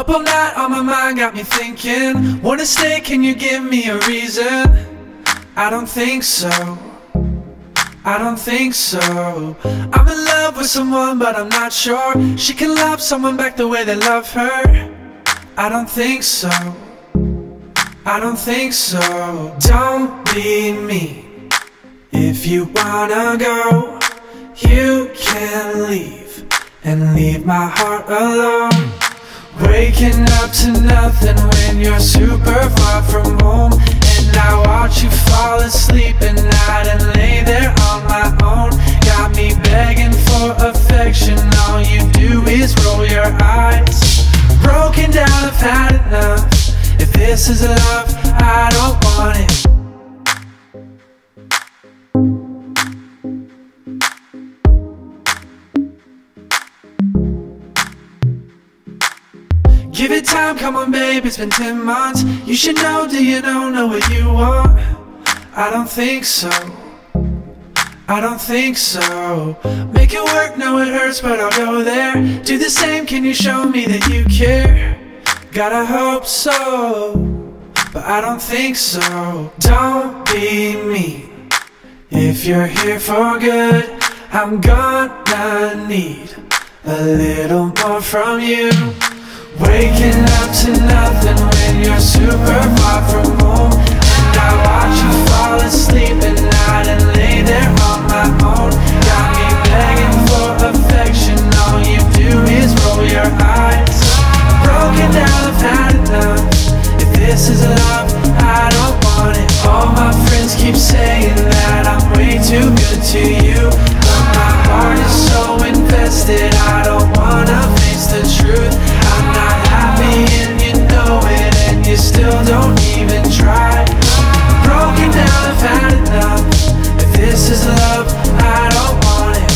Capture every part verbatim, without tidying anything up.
Up all night on my mind, got me thinking. Wanna stay, can you give me a reason? I don't think so, I don't think so. I'm in love with someone but I'm not sure she can love someone back the way they love her. I don't think so, I don't think so. Don't be mean. If you wanna go, you can leave, and leave my heart alone. Waking up to nothing when you're super far from home, and I watch you fall asleep at night and lay there on my own. Got me begging for affection, all you do is roll your eyes. Broken down, I've had enough. If this is love, I don't want it. Give it time, come on babe, it's been ten months. You should know, do you know, know what you want? I don't think so, I don't think so. Make it work, know it hurts, but I'll go there. Do the same, can you show me that you care? Gotta hope so, but I don't think so. Don't be mean. If you're here for good, I'm gonna need a little more from you. Waking up to nothing when you're super far from home, and I watch you fall asleep at night and lay there on my own. Got me begging for affection, all you do is roll your eyes. Broken down, I've had enough. If this is love, I don't want it. All my friends keep saying that I'm way too good to you, but my heart is so invested, I don't wanna face the truth. I'm not happy and you know it, and you still don't even try. Broken down, I've had enough. If this is love, I don't want it.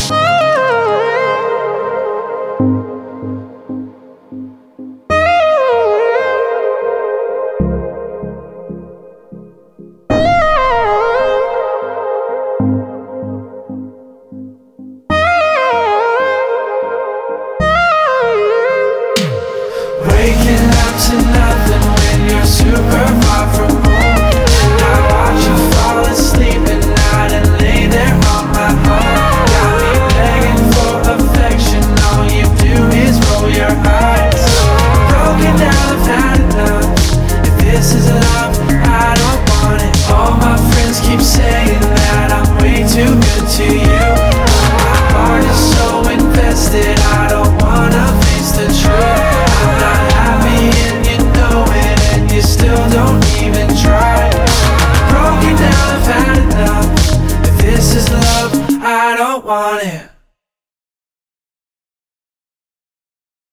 Waking up to nothing when you're super far from home, and I watch you fall asleep at night and lay there on my own. Got me begging for affection, all you do is roll your eyes. Broken down, I've had enough. If this is love, I don't want it. All my friends keep saying that I'm way too good to you, but my heart is so invested, I don't wanna face the truth. I'm not happy and you know it, and you still don't even try. Broken down, I've had enough. If this is love, I don't want it.